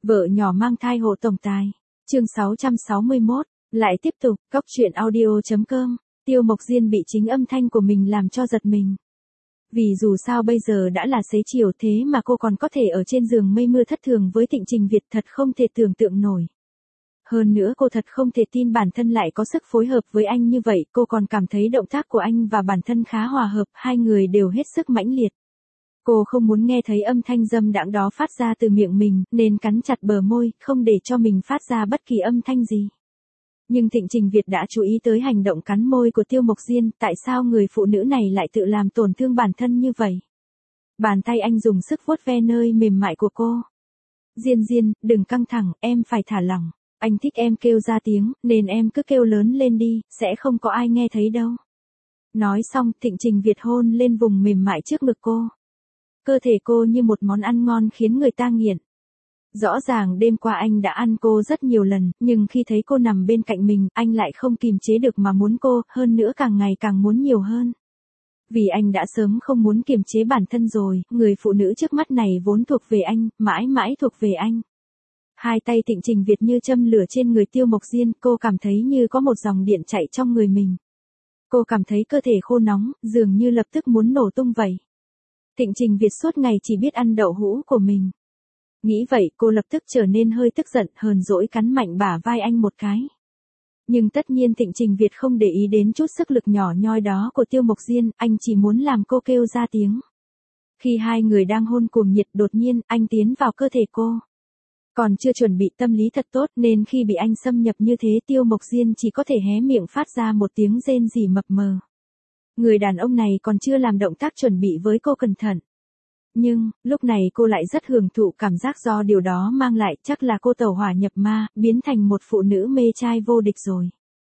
Vợ nhỏ mang thai hộ tổng tài. Chương 661, lại tiếp tục, Cóc truyện audio.com. Tiêu Mộc Diên bị chính âm thanh của mình làm cho giật mình. Vì dù sao bây giờ đã là xế chiều thế mà cô còn có thể ở trên giường mây mưa thất thường với Thịnh Trình Việt, thật không thể tưởng tượng nổi. Hơn nữa cô thật không thể tin bản thân lại có sức phối hợp với anh như vậy, cô còn cảm thấy động tác của anh và bản thân khá hòa hợp, hai người đều hết sức mãnh liệt. Cô không muốn nghe thấy âm thanh dâm đãng đó phát ra từ miệng mình, nên cắn chặt bờ môi, không để cho mình phát ra bất kỳ âm thanh gì. Nhưng Thịnh Trình Việt đã chú ý tới hành động cắn môi của Tiêu Mộc Diên, tại sao người phụ nữ này lại tự làm tổn thương bản thân như vậy? Bàn tay anh dùng sức vuốt ve nơi mềm mại của cô. Diên, đừng căng thẳng, em phải thả lỏng. Anh thích em kêu ra tiếng, nên em cứ kêu lớn lên đi, sẽ không có ai nghe thấy đâu. Nói xong, Thịnh Trình Việt hôn lên vùng mềm mại trước ngực cô. Cơ thể cô như một món ăn ngon khiến người ta nghiện. Rõ ràng đêm qua anh đã ăn cô rất nhiều lần, nhưng khi thấy cô nằm bên cạnh mình, anh lại không kìm chế được mà muốn cô, hơn nữa càng ngày càng muốn nhiều hơn. Vì anh đã sớm không muốn kiềm chế bản thân rồi, người phụ nữ trước mắt này vốn thuộc về anh, mãi mãi thuộc về anh. Hai tay Thịnh Trình Việt như châm lửa trên người Tiêu Mộc Diên, cô cảm thấy như có một dòng điện chạy trong người mình. Cô cảm thấy cơ thể khô nóng, dường như lập tức muốn nổ tung vậy. Thịnh Trình Việt suốt ngày chỉ biết ăn đậu hũ của mình. Nghĩ vậy cô lập tức trở nên hơi tức giận, hờn dỗi cắn mạnh bả vai anh một cái. Nhưng tất nhiên Thịnh Trình Việt không để ý đến chút sức lực nhỏ nhoi đó của Tiêu Mộc Diên, anh chỉ muốn làm cô kêu ra tiếng. Khi hai người đang hôn cuồng nhiệt, đột nhiên anh tiến vào cơ thể cô. Còn chưa chuẩn bị tâm lý thật tốt nên khi bị anh xâm nhập như thế, Tiêu Mộc Diên chỉ có thể hé miệng phát ra một tiếng rên rỉ mập mờ. Người đàn ông này còn chưa làm động tác chuẩn bị với cô cẩn thận. Nhưng, lúc này cô lại rất hưởng thụ cảm giác do điều đó mang lại, chắc là cô tẩu hỏa nhập ma, biến thành một phụ nữ mê trai vô địch rồi.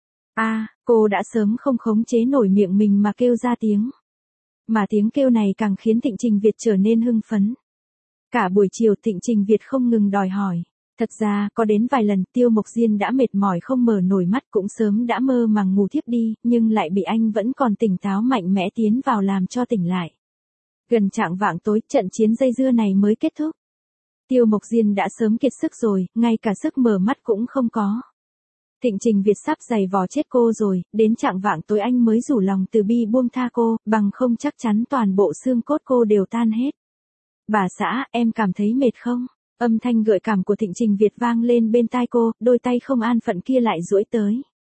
Cô đã sớm không khống chế nổi miệng mình mà kêu ra tiếng. Mà tiếng kêu này càng khiến Thịnh Trình Việt trở nên hưng phấn. Cả buổi chiều Thịnh Trình Việt không ngừng đòi hỏi. Thật ra, có đến vài lần Tiêu Mộc Diên đã mệt mỏi không mở nổi mắt, cũng sớm đã mơ màng ngủ thiếp đi, nhưng lại bị anh vẫn còn tỉnh táo mạnh mẽ tiến vào làm cho tỉnh lại. Gần chạng vạng tối, trận chiến dây dưa này mới kết thúc. Tiêu Mộc Diên đã sớm kiệt sức rồi, ngay cả sức mở mắt cũng không có. Thịnh Trình Việt sắp giày vò chết cô rồi, đến chạng vạng tối anh mới rủ lòng từ bi buông tha cô, bằng không chắc chắn toàn bộ xương cốt cô đều tan hết. Bà xã, em cảm thấy mệt không? Âm thanh gợi cảm của Thịnh Trình Việt vang lên bên tai cô, đôi tay không an phận kia lại duỗi tới.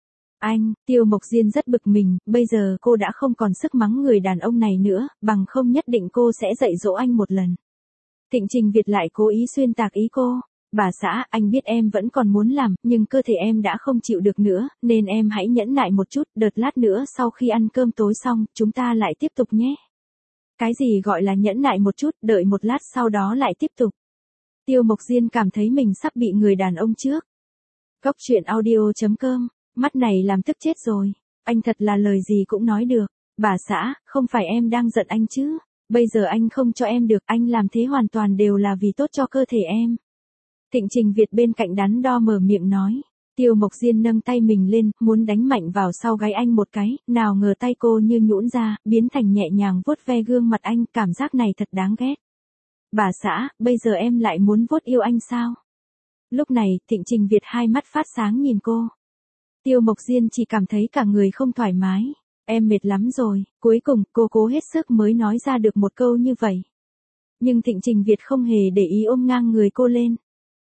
Tiêu Mộc Diên rất bực mình, bây giờ cô đã không còn sức mắng người đàn ông này nữa, bằng không nhất định cô sẽ dạy dỗ anh một lần. Thịnh Trình Việt lại cố ý xuyên tạc ý cô. Bà xã, anh biết em vẫn còn muốn làm, nhưng cơ thể em đã không chịu được nữa, nên em hãy nhẫn nại một chút, đợt lát nữa sau khi ăn cơm tối xong, chúng ta lại tiếp tục nhé. Cái gì gọi là nhẫn nại một chút, đợi một lát sau đó lại tiếp tục. Tiêu Mộc Diên cảm thấy mình sắp bị người đàn ông trước. Cóc truyện audio.com, mắt này làm tức chết rồi. Anh thật là lời gì cũng nói được. Bà xã, không phải em đang giận anh chứ. Bây giờ anh không cho em được, anh làm thế hoàn toàn đều là vì tốt cho cơ thể em. Thịnh Trình Việt bên cạnh đắn đo mở miệng nói. Tiêu Mộc Diên nâng tay mình lên, muốn đánh mạnh vào sau gáy anh một cái, nào ngờ tay cô như nhũn ra, biến thành nhẹ nhàng vuốt ve gương mặt anh, cảm giác này thật đáng ghét. Bà xã, bây giờ em lại muốn vuốt yêu anh sao? Lúc này, Thịnh Trình Việt hai mắt phát sáng nhìn cô. Tiêu Mộc Diên chỉ cảm thấy cả người không thoải mái. Em mệt lắm rồi, cuối cùng, cô cố hết sức mới nói ra được một câu như vậy. Nhưng Thịnh Trình Việt không hề để ý ôm ngang người cô lên.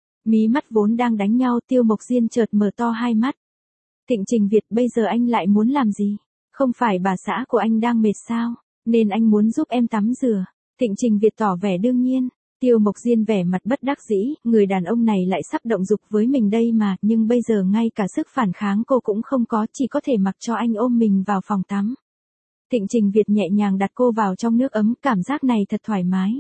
Mí mắt vốn đang đánh nhau, Tiêu Mộc Diên chợt mở to hai mắt. Thịnh Trình Việt, bây giờ anh lại muốn làm gì? Không phải bà xã của anh đang mệt sao? Nên anh muốn giúp em tắm rửa. Thịnh Trình Việt tỏ vẻ đương nhiên. Tiêu Mộc Diên vẻ mặt bất đắc dĩ, người đàn ông này lại sắp động dục với mình đây mà, nhưng bây giờ ngay cả sức phản kháng cô cũng không có, chỉ có thể mặc cho anh ôm mình vào phòng tắm. Thịnh Trình Việt nhẹ nhàng đặt cô vào trong nước ấm, cảm giác này thật thoải mái.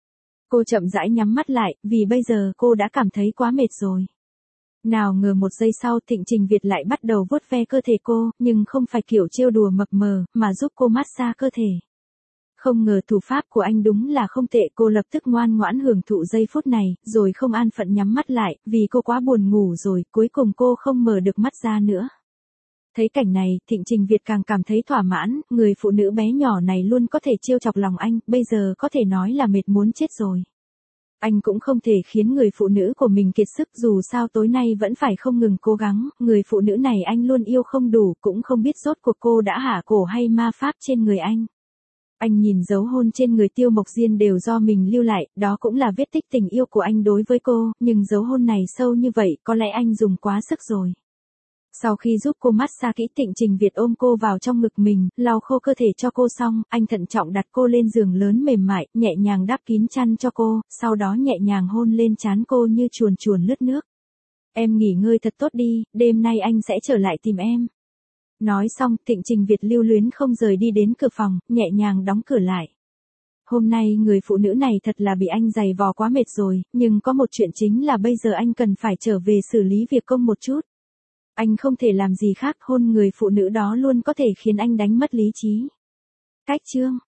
Cô chậm rãi nhắm mắt lại, vì bây giờ cô đã cảm thấy quá mệt rồi. Nào ngờ một giây sau Thịnh Trình Việt lại bắt đầu vuốt ve cơ thể cô, nhưng không phải kiểu trêu đùa mập mờ, mà giúp cô massage cơ thể. Không ngờ thủ pháp của anh đúng là không tệ, cô lập tức ngoan ngoãn hưởng thụ giây phút này, rồi không an phận nhắm mắt lại, vì cô quá buồn ngủ rồi, cuối cùng cô không mở được mắt ra nữa. Thấy cảnh này, Thịnh Trình Việt càng cảm thấy thỏa mãn, người phụ nữ bé nhỏ này luôn có thể trêu chọc lòng anh, bây giờ có thể nói là mệt muốn chết rồi. Anh cũng không thể khiến người phụ nữ của mình kiệt sức, dù sao tối nay vẫn phải không ngừng cố gắng, người phụ nữ này anh luôn yêu không đủ, cũng không biết rốt cuộc cô đã hạ cổ hay ma pháp trên người anh. Anh nhìn dấu hôn trên người Tiêu Mộc Diên đều do mình lưu lại, đó cũng là vết tích tình yêu của anh đối với cô, nhưng dấu hôn này sâu như vậy, có lẽ anh dùng quá sức rồi. Sau khi giúp cô massage kỹ, Thịnh Trình Việt ôm cô vào trong ngực mình, lau khô cơ thể cho cô xong, anh thận trọng đặt cô lên giường lớn mềm mại, nhẹ nhàng đắp kín chăn cho cô, sau đó nhẹ nhàng hôn lên trán cô như chuồn chuồn lướt nước. Em nghỉ ngơi thật tốt đi, đêm nay anh sẽ trở lại tìm em. Nói xong, Thịnh Trình Việt lưu luyến không rời đi đến cửa phòng, nhẹ nhàng đóng cửa lại. Hôm nay người phụ nữ này thật là bị anh giày vò quá mệt rồi, nhưng có một chuyện chính là bây giờ anh cần phải trở về xử lý việc công một chút. Anh không thể làm gì khác, hôn người phụ nữ đó luôn có thể khiến anh đánh mất lý trí. Cách chương